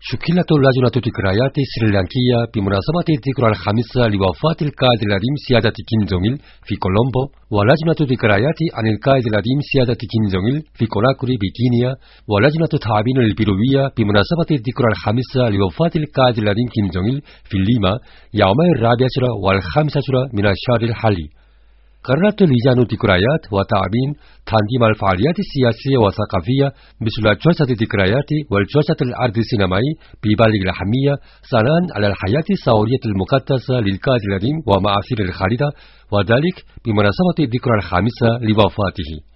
شكلت اللجنة الديكرايات السريلانكية بمناسبة الذكرى الخامسة لوفاة القائد العظيم سيادة كيم جونغ إل في كولومبو، ولجنة الذكريات عن القائد العظيم سيادة كيم جونغ إل في كوناكري بكينيا، ولجنة التعاون البيروية بمناسبة الذكرى الخامسة لوفاة القائد العظيم كيم جونغ إل في ليما يومي 14 و15 من الشهر الحالي. قررت لجان الذكريات والتعاون تنظيم الفعاليات السياسية والثقافية مثل جلسة الذكريات والجلسة العرض السينمائي ببالغ الأهمية ثناء على الحياة الثورية المقدسة للقائد العظيم ومآثر الخالدة، وذلك بمناسبة الذكرى الخامسة لوفاته.